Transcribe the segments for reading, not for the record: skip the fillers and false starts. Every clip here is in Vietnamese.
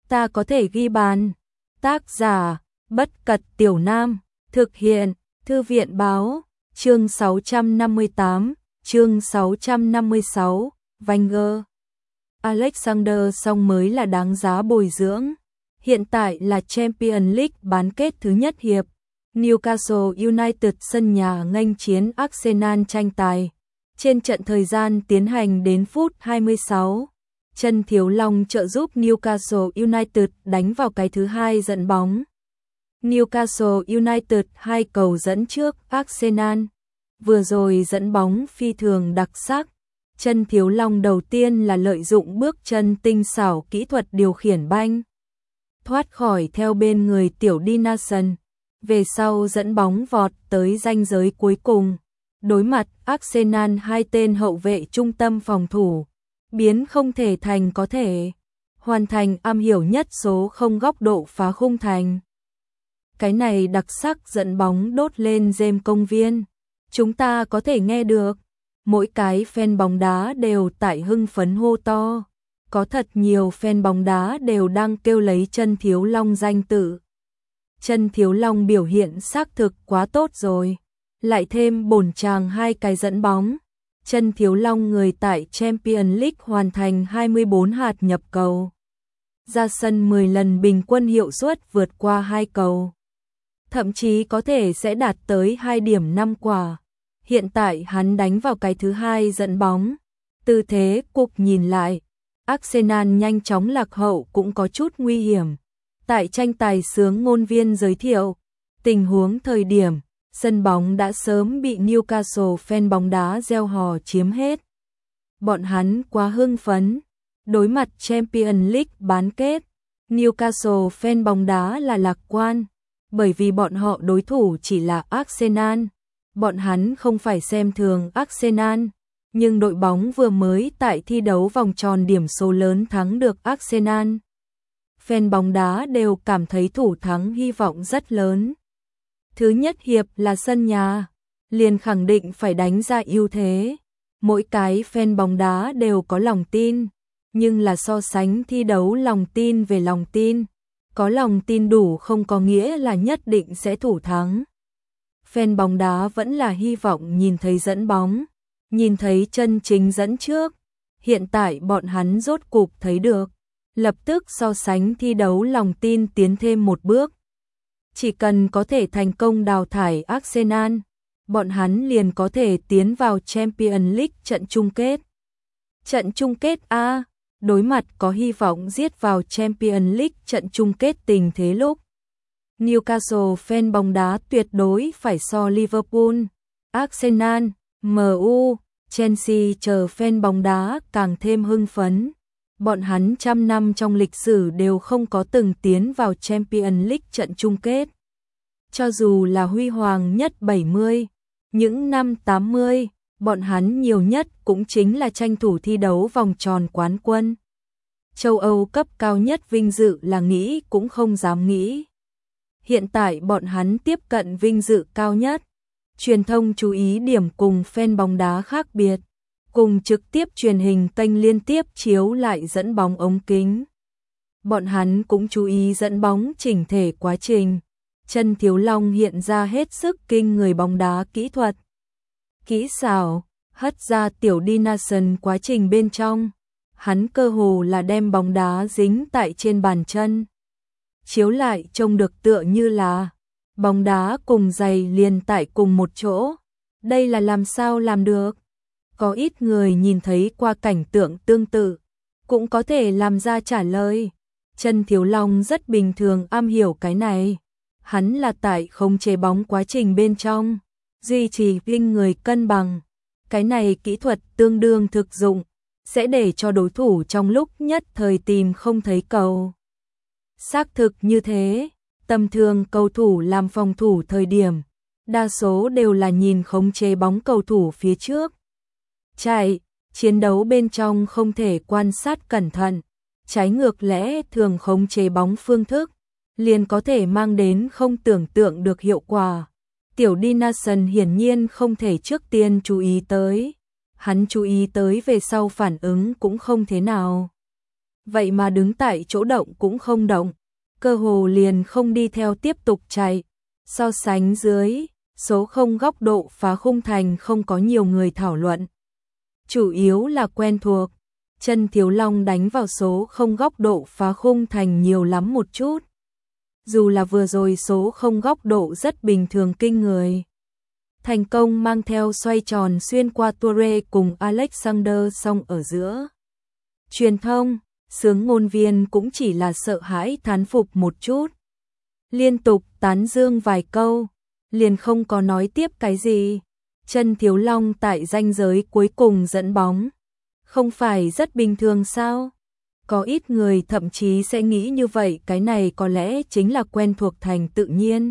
ta có thể ghi bàn. Tác giả, Bất Cật Tiểu Nam, thực hiện, Thư viện Báo, chương 658, chương 656, Wenger. Alexander Song mới là đáng giá bồi dưỡng. Hiện tại là Champions League bán kết thứ nhất hiệp. Newcastle United sân nhà nghênh chiến Arsenal tranh tài. Trên trận thời gian tiến hành đến phút 26. Trần Thiếu Long trợ giúp Newcastle United đánh vào cái thứ hai dẫn bóng. Newcastle United 2 cầu dẫn trước Arsenal. Vừa rồi dẫn bóng phi thường đặc sắc. Trần Thiếu Long đầu tiên là lợi dụng bước chân tinh xảo kỹ thuật điều khiển banh, thoát khỏi theo bên người tiểu Dinason. Về sau dẫn bóng vọt tới ranh giới cuối cùng. Đối mặt Arsenal hai tên hậu vệ trung tâm phòng thủ, biến không thể thành có thể, hoàn thành am hiểu nhất số không góc độ phá khung thành. Cái này đặc sắc dẫn bóng đốt lên rêm công viên. Chúng ta có thể nghe được, mỗi cái fan bóng đá đều tại hưng phấn hô to. Có thật nhiều fan bóng đá đều đang kêu lấy Trần Thiếu Long danh tự. Trần Thiếu Long biểu hiện xác thực quá tốt rồi. Lại thêm bổn chàng 2 cái dẫn bóng. Trần Thiếu Long người tại Champions League hoàn thành 24 hạt nhập cầu. Ra sân 10 lần bình quân hiệu suất vượt qua 2 cầu. Thậm chí có thể sẽ đạt tới 2 điểm 5 quả. Hiện tại hắn đánh vào cái thứ hai dẫn bóng. Tư thế cục nhìn lại, Arsenal nhanh chóng lạc hậu cũng có chút nguy hiểm. Tại tranh tài sướng ngôn viên giới thiệu, tình huống thời điểm, sân bóng đã sớm bị Newcastle fan bóng đá reo hò chiếm hết. Bọn hắn quá hưng phấn. Đối mặt Champions League bán kết, Newcastle fan bóng đá là lạc quan, bởi vì bọn họ đối thủ chỉ là Arsenal. Bọn hắn không phải xem thường Arsenal, nhưng đội bóng vừa mới tại thi đấu vòng tròn điểm số lớn thắng được Arsenal. Fan bóng đá đều cảm thấy thủ thắng hy vọng rất lớn. Thứ nhất hiệp là sân nhà, liền khẳng định phải đánh ra ưu thế. Mỗi cái fan bóng đá đều có lòng tin, nhưng là so sánh thi đấu lòng tin về lòng tin. Có lòng tin đủ không có nghĩa là nhất định sẽ thủ thắng. Fan bóng đá vẫn là hy vọng nhìn thấy dẫn bóng, nhìn thấy chân chính dẫn trước. Hiện tại bọn hắn rốt cục thấy được, lập tức so sánh thi đấu lòng tin tiến thêm một bước. Chỉ cần có thể thành công đào thải Arsenal, bọn hắn liền có thể tiến vào Champions League trận chung kết. Trận chung kết A, đối mặt có hy vọng giết vào Champions League trận chung kết tình thế lúc. Newcastle fan bóng đá tuyệt đối phải so Liverpool, Arsenal, MU, Chelsea chờ fan bóng đá càng thêm hưng phấn. Bọn hắn trăm năm trong lịch sử đều không có từng tiến vào Champions League trận chung kết. Cho dù là huy hoàng nhất 70, những năm 80, bọn hắn nhiều nhất cũng chính là tranh thủ thi đấu vòng tròn quán quân. Châu Âu cấp cao nhất vinh dự là nghĩ cũng không dám nghĩ. Hiện tại bọn hắn tiếp cận vinh dự cao nhất. Truyền thông chú ý điểm cùng fan bóng đá khác biệt, cùng trực tiếp truyền hình kênh liên tiếp chiếu lại dẫn bóng ống kính. Bọn hắn cũng chú ý dẫn bóng chỉnh thể quá trình. Trần Thiếu Long hiện ra hết sức kinh người bóng đá kỹ thuật. Kỹ xảo, hất ra tiểu Dinason quá trình bên trong. Hắn cơ hồ là đem bóng đá dính tại trên bàn chân. Chiếu lại trông được tựa như là bóng đá cùng giày liền tại cùng một chỗ. Đây là làm sao làm được? Có ít người nhìn thấy qua cảnh tượng tương tự, cũng có thể làm ra trả lời. Trần Thiếu Long rất bình thường am hiểu cái này. Hắn là tại không chế bóng quá trình bên trong, duy trì linh người cân bằng. Cái này kỹ thuật tương đương thực dụng, sẽ để cho đối thủ trong lúc nhất thời tìm không thấy cầu. Xác thực như thế, tầm thường cầu thủ làm phòng thủ thời điểm, đa số đều là nhìn khống chế bóng cầu thủ phía trước. Chạy, chiến đấu bên trong không thể quan sát cẩn thận, trái ngược lẽ thường khống chế bóng phương thức, liền có thể mang đến không tưởng tượng được hiệu quả. Tiểu Dinason hiển nhiên không thể trước tiên chú ý tới, hắn chú ý tới về sau phản ứng cũng không thế nào. vậy mà đứng tại chỗ động cũng không động, cơ hồ liền không đi theo tiếp tục chạy. So sánh dưới, số 0 góc độ phá khung thành không có nhiều người thảo luận. Chủ yếu là quen thuộc, chân Thiếu Long đánh vào số 0 góc độ phá khung thành nhiều lắm một chút. Dù là vừa rồi số 0 góc độ rất bình thường kinh người. Thành công mang theo xoay tròn xuyên qua Toure cùng Alexander Song ở giữa. Truyền thông, xướng ngôn viên cũng chỉ là sợ hãi thán phục một chút. Liên tục tán dương vài câu, liền không có nói tiếp cái gì. Chân Thiếu Long tại ranh giới cuối cùng dẫn bóng. Không phải rất bình thường sao? Có ít người thậm chí sẽ nghĩ như vậy, cái này có lẽ chính là quen thuộc thành tự nhiên.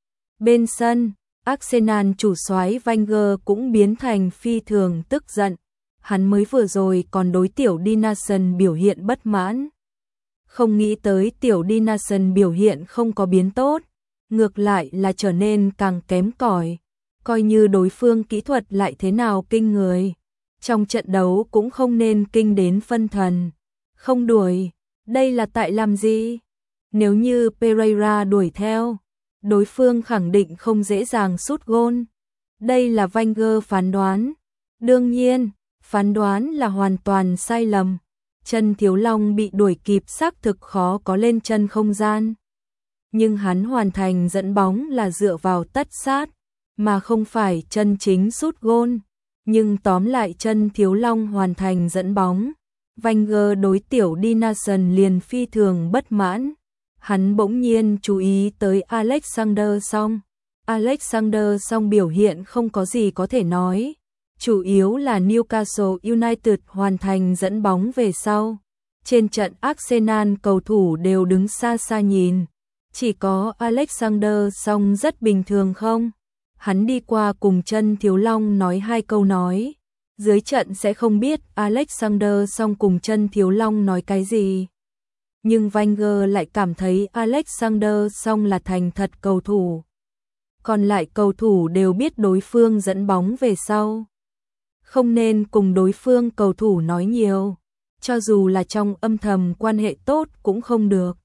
Bên sân, Arsenal chủ soái Wenger cũng biến thành phi thường tức giận. Hắn mới vừa rồi còn đối tiểu Dinarson biểu hiện bất mãn. Không nghĩ tới tiểu Dinarson biểu hiện không có biến tốt, ngược lại là trở nên càng kém cỏi. Coi như đối phương kỹ thuật lại thế nào kinh người, trong trận đấu cũng không nên kinh đến phân thần. Không đuổi, đây là tại làm gì? Nếu như Pereira đuổi theo, đối phương khẳng định không dễ dàng sút gôn. Đây là Wenger phán đoán. Đương nhiên, phán đoán là hoàn toàn sai lầm. Chân Thiếu Long bị đuổi kịp xác thực khó có lên chân không gian. Nhưng hắn hoàn thành dẫn bóng là dựa vào tất sát, mà không phải chân chính sút gôn. Nhưng tóm lại chân Thiếu Long hoàn thành dẫn bóng. Wenger đối tiểu Dinarson liền phi thường bất mãn. Hắn bỗng nhiên chú ý tới Alexander Song. Alexander Song biểu hiện không có gì có thể nói. Chủ yếu là Newcastle United hoàn thành dẫn bóng về sau. Trên trận Arsenal cầu thủ đều đứng xa xa nhìn. Chỉ có Alexander Song rất bình thường không? Hắn đi qua cùng chân Thiếu Long nói hai câu nói. Dưới trận sẽ không biết Alexander Song cùng chân Thiếu Long nói cái gì. Nhưng Wenger lại cảm thấy Alexander Song là thành thật cầu thủ. Còn lại cầu thủ đều biết đối phương dẫn bóng về sau. Không nên cùng đối phương cầu thủ nói nhiều. Cho dù là trong âm thầm quan hệ tốt cũng không được.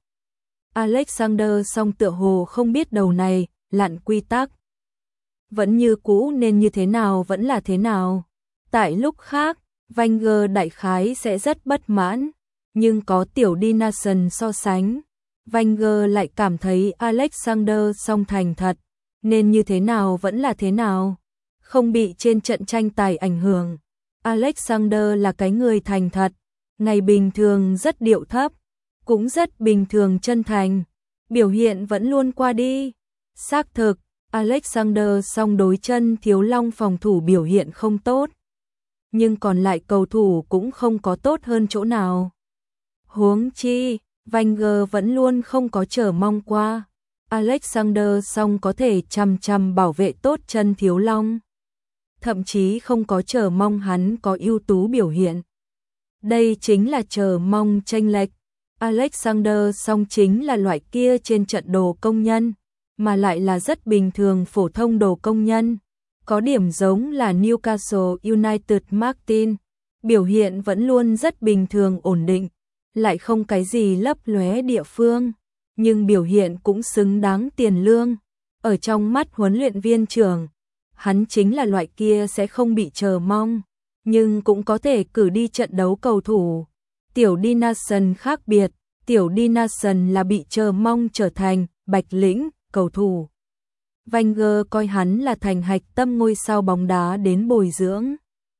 Alexander Song tựa hồ không biết đầu này, lặn quy tắc. Vẫn như cũ nên như thế nào vẫn là thế nào. Tại lúc khác, Wenger đại khái sẽ rất bất mãn. Nhưng có tiểu Dinarson so sánh, Wenger lại cảm thấy Alexander Song thành thật, nên như thế nào vẫn là thế nào, không bị trên trận tranh tài ảnh hưởng. Alexander là cái người thành thật, ngày bình thường rất điệu thấp, cũng rất bình thường chân thành, biểu hiện vẫn luôn qua đi. Xác thực, Alexander Song đối chân Thiếu Long phòng thủ biểu hiện không tốt, nhưng còn lại cầu thủ cũng không có tốt hơn chỗ nào. Huống chi, Wenger vẫn luôn không có chờ mong qua Alexander Song có thể chăm chăm bảo vệ tốt chân Thiếu Long. Thậm chí không có chờ mong hắn có ưu tú biểu hiện. Đây chính là chờ mong chênh lệch. Alexander Song chính là loại kia trên trận đồ công nhân, mà lại là rất bình thường phổ thông đồ công nhân. Có điểm giống là Newcastle United Martin, biểu hiện vẫn luôn rất bình thường ổn định, lại không cái gì lấp lóe địa phương, nhưng biểu hiện cũng xứng đáng tiền lương. Ở trong mắt huấn luyện viên trưởng, hắn chính là loại kia sẽ không bị chờ mong, nhưng cũng có thể cử đi trận đấu cầu thủ. Tiểu Dinarson khác biệt, tiểu Dinarson là bị chờ mong trở thành bạch lĩnh cầu thủ. Wenger coi hắn là thành hạch tâm ngôi sao bóng đá đến bồi dưỡng.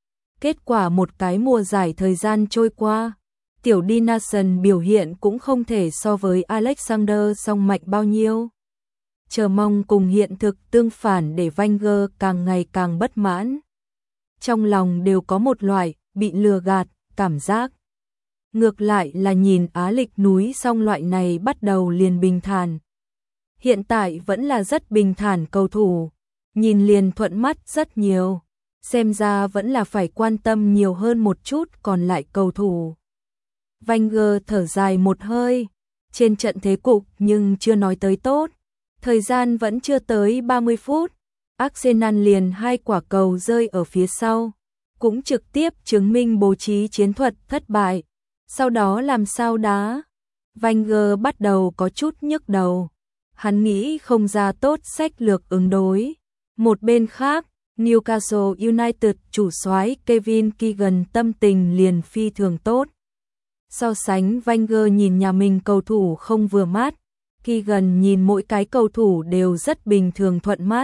Kết quả một cái mùa giải thời gian trôi qua, tiểu Dinarson biểu hiện cũng không thể so với Alexander Song mạnh bao nhiêu. Chờ mong cùng hiện thực tương phản để Wenger càng ngày càng bất mãn. Trong lòng đều có một loại bị lừa gạt cảm giác. Ngược lại là nhìn Á Lịch núi Song loại này bắt đầu liền bình thản. Hiện tại vẫn là rất bình thản cầu thủ, nhìn liền thuận mắt rất nhiều. Xem ra vẫn là phải quan tâm nhiều hơn một chút còn lại cầu thủ. Wenger thở dài một hơi, trên trận thế cục nhưng chưa nói tới tốt. Thời gian vẫn chưa tới 30 phút, Arsenal liền 2 quả cầu rơi ở phía sau, cũng trực tiếp chứng minh bố trí chiến thuật thất bại. Sau đó làm sao đá? Wenger bắt đầu có chút nhức đầu. Hắn nghĩ không ra tốt sách lược ứng đối. Một bên khác, Newcastle United chủ soái Kevin Keegan tâm tình liền phi thường tốt. So sánh Wenger nhìn nhà mình cầu thủ không vừa mắt, Keegan nhìn mỗi cái cầu thủ đều rất bình thường thuận mắt.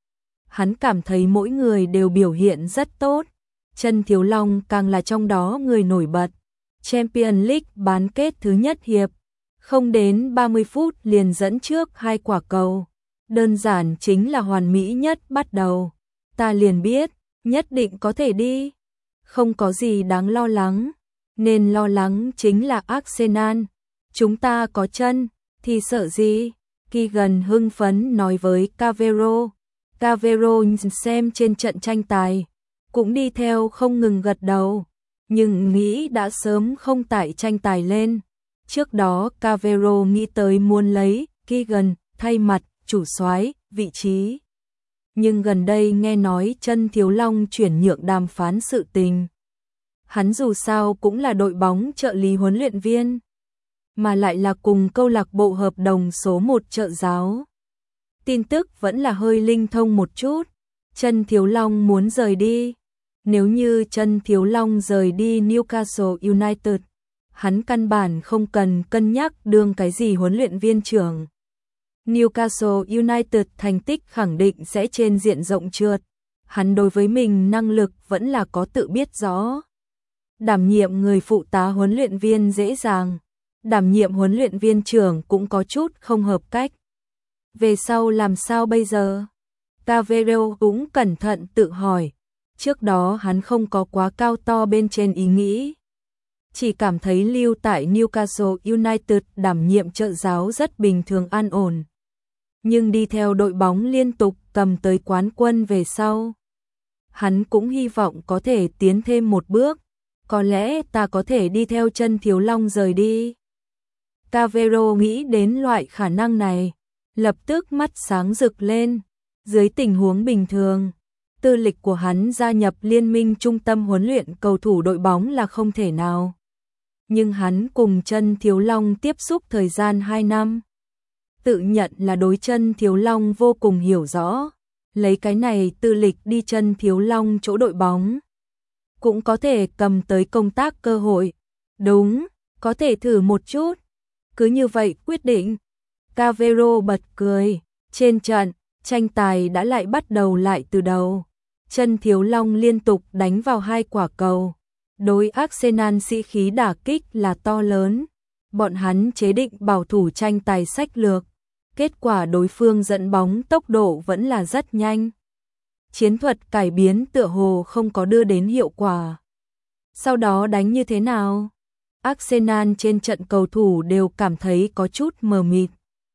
Hắn cảm thấy mỗi người đều biểu hiện rất tốt. Chân Thiếu Long càng là trong đó người nổi bật. Champions League bán kết thứ nhất hiệp, không đến 30 phút liền dẫn trước 2 quả cầu. Đơn giản chính là hoàn mỹ nhất bắt đầu. Ta liền biết, nhất định có thể đi. Không có gì đáng lo lắng. Nên lo lắng chính là Arsenal. Chúng ta có chân, thì sợ gì? Keegan hưng phấn nói với Cavero. Cavero xem trên trận tranh tài, cũng đi theo không ngừng gật đầu. Nhưng nghĩ đã sớm không tải tranh tài lên. Trước đó Cavero nghĩ tới muốn lấy Keegan thay mặt chủ soái vị trí. Nhưng gần đây nghe nói Chân Thiếu Long chuyển nhượng đàm phán sự tình. Hắn dù sao cũng là đội bóng trợ lý huấn luyện viên, mà lại là cùng câu lạc bộ hợp đồng số 1 trợ giáo. Tin tức vẫn là hơi linh thông một chút. Chân Thiếu Long muốn rời đi. Nếu như Chân Thiếu Long rời đi Newcastle United, hắn căn bản không cần cân nhắc đương cái gì huấn luyện viên trưởng. Newcastle United thành tích khẳng định sẽ trên diện rộng trượt. Hắn đối với mình năng lực vẫn là có tự biết rõ. Đảm nhiệm người phụ tá huấn luyện viên dễ dàng, đảm nhiệm huấn luyện viên trưởng cũng có chút không hợp cách. Về sau làm sao bây giờ? Cavero cũng cẩn thận tự hỏi. Trước đó hắn không có quá cao to bên trên ý nghĩ. Chỉ cảm thấy lưu tại Newcastle United đảm nhiệm trợ giáo rất bình thường an ổn. Nhưng đi theo đội bóng liên tục cầm tới quán quân về sau, hắn cũng hy vọng có thể tiến thêm một bước. Có lẽ ta có thể đi theo Chân Thiếu Long rời đi. Cavero nghĩ đến loại khả năng này, lập tức mắt sáng rực lên. Dưới tình huống bình thường, tư lịch của hắn gia nhập liên minh trung tâm huấn luyện cầu thủ đội bóng là không thể nào. Nhưng hắn cùng Chân Thiếu Long tiếp xúc thời gian 2 năm. Tự nhận là đối Chân Thiếu Long vô cùng hiểu rõ. Lấy cái này tư lịch đi Chân Thiếu Long chỗ đội bóng, cũng có thể cầm tới công tác cơ hội. Đúng, có thể thử một chút. Cứ như vậy quyết định. Cavero bật cười. Trên trận, tranh tài đã lại bắt đầu lại từ đầu. Chân Thiếu Long liên tục đánh vào 2 quả cầu. Đối Arsenal sĩ khí đả kích là to lớn. Bọn hắn chế định bảo thủ tranh tài sách lược. Kết quả đối phương dẫn bóng tốc độ vẫn là rất nhanh. Chiến thuật cải biến tựa hồ không có đưa đến hiệu quả. Sau đó đánh như thế nào? Arsenal trên trận cầu thủ đều cảm thấy có chút mờ mịt.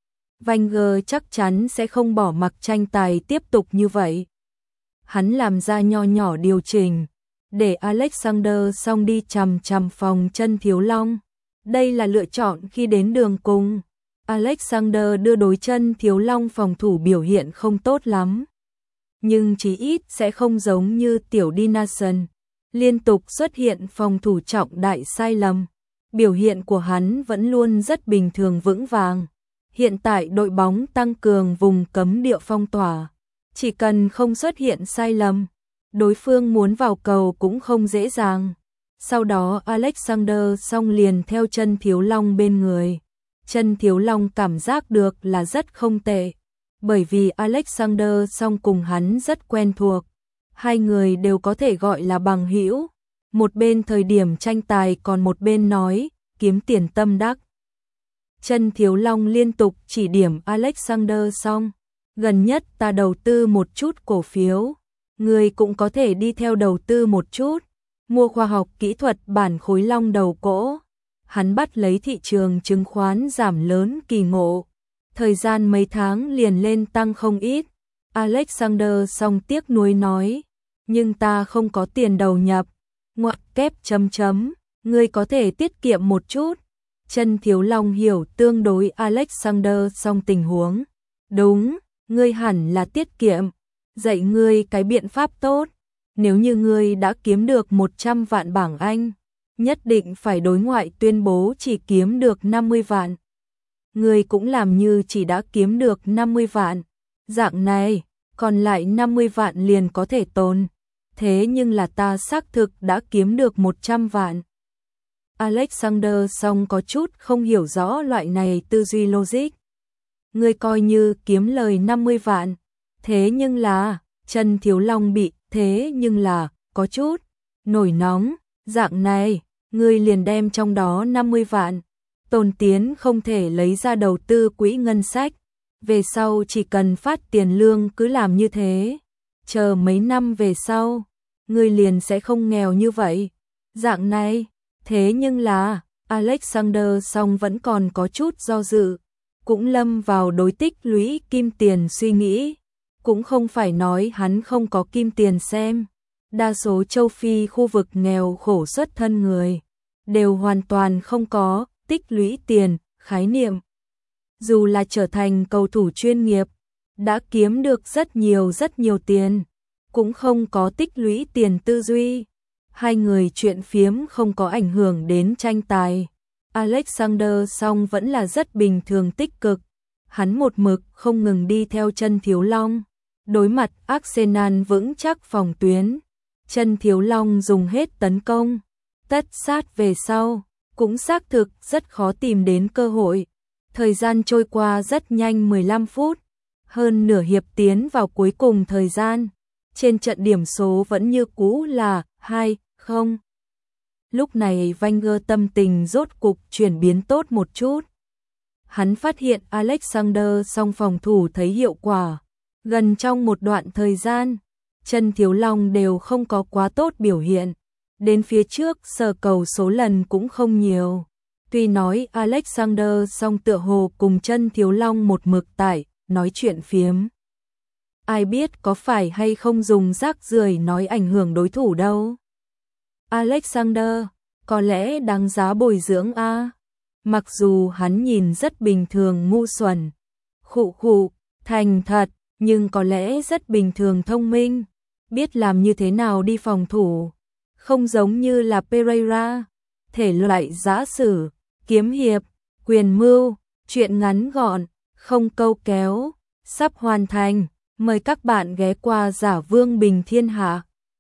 Wenger chắc chắn sẽ không bỏ mặc tranh tài tiếp tục như vậy. Hắn làm ra nho nhỏ điều chỉnh, để Alexander Song đi chằm phòng Chân Thiếu Long. Đây là lựa chọn khi đến đường cùng. Alexander đưa đối Chân Thiếu Long phòng thủ biểu hiện không tốt lắm. Nhưng chí ít sẽ không giống như tiểu Dinason, liên tục xuất hiện phòng thủ trọng đại sai lầm. Biểu hiện của hắn vẫn luôn rất bình thường vững vàng. Hiện tại đội bóng tăng cường vùng cấm địa phong tỏa. Chỉ cần không xuất hiện sai lầm, đối phương muốn vào cầu cũng không dễ dàng. Sau đó Alexander Song liền theo Chân Thiếu Long bên người. Chân Thiếu Long cảm giác được là rất không tệ. Bởi vì Alexander Song cùng hắn rất quen thuộc. Hai người đều có thể gọi là bằng hữu. Một bên thời điểm tranh tài còn một bên nói, kiếm tiền tâm đắc. Chân Thiếu Long liên tục chỉ điểm Alexander Song. Gần nhất ta đầu tư một chút cổ phiếu. Người cũng có thể đi theo đầu tư một chút. Mua khoa học kỹ thuật bản khối long đầu cỗ. Hắn bắt lấy thị trường chứng khoán giảm lớn kỳ ngộ. Thời gian mấy tháng liền lên tăng không ít. Alexander Song tiếc nuối nói. Nhưng ta không có tiền đầu nhập. Ngoặc kép chấm. Ngươi có thể tiết kiệm một chút. Chân Thiếu Long hiểu tương đối Alexander Song tình huống. Đúng, ngươi hẳn là tiết kiệm. Dạy ngươi cái biện pháp tốt. Nếu như ngươi đã kiếm được 100 vạn bảng Anh, nhất định phải đối ngoại tuyên bố chỉ kiếm được 50 vạn. Người cũng làm như chỉ đã kiếm được 50 vạn. Dạng này, còn lại 50 vạn liền có thể tồn. Thế nhưng là ta xác thực đã kiếm được 100 vạn. Alexander Song có chút không hiểu rõ loại này tư duy logic. Người coi như kiếm lời 50 vạn. Thế nhưng là, Trần Thiếu Long bị thế nhưng là, có chút, nổi nóng. Dạng này, người liền đem trong đó 50 vạn. Tôn Tiến không thể lấy ra đầu tư quỹ ngân sách. Về sau chỉ cần phát tiền lương cứ làm như thế. Chờ mấy năm về sau, người liền sẽ không nghèo như vậy. Dạng này, thế nhưng là, Alexander Song vẫn còn có chút do dự. Cũng lâm vào đối tích lũy kim tiền suy nghĩ. Cũng không phải nói hắn không có kim tiền xem. Đa số châu Phi khu vực nghèo khổ xuất thân người đều hoàn toàn không có tích lũy tiền, khái niệm. Dù là trở thành cầu thủ chuyên nghiệp, đã kiếm được rất nhiều tiền, cũng không có tích lũy tiền tư duy. Hai người chuyện phiếm không có ảnh hưởng đến tranh tài. Alexander Song vẫn là rất bình thường tích cực. Hắn một mực không ngừng đi theo Trần Thiếu Long. Đối mặt Arsenal vững chắc phòng tuyến. Trần Thiếu Long dùng hết tấn công. Tất sát về sau, cũng xác thực rất khó tìm đến cơ hội. Thời gian trôi qua rất nhanh 15 phút. Hơn nửa hiệp tiến vào cuối cùng thời gian. Trên trận điểm số vẫn như cũ là 2-0. Lúc này Wenger tâm tình rốt cục chuyển biến tốt một chút. Hắn phát hiện Alexander Song phòng thủ thấy hiệu quả. Gần trong một đoạn thời gian, Trần Thiếu Long đều không có quá tốt biểu hiện. Đến phía trước sờ cầu số lần cũng không nhiều. Tuy nói Alexander Song tựa hồ cùng Trần Thiếu Long một mực tại, nói chuyện phiếm. Ai biết có phải hay không dùng rác rưởi nói ảnh hưởng đối thủ đâu. Alexander, có lẽ đáng giá bồi dưỡng a. Mặc dù hắn nhìn rất bình thường ngu xuẩn, khụ, thành thật, nhưng có lẽ rất bình thường thông minh, biết làm như thế nào đi phòng thủ, không giống như là Pereira, thể loại giã sử, kiếm hiệp, quyền mưu, chuyện ngắn gọn, không câu kéo, sắp hoàn thành, mời các bạn ghé qua Giả Vương Bình Thiên Hạ.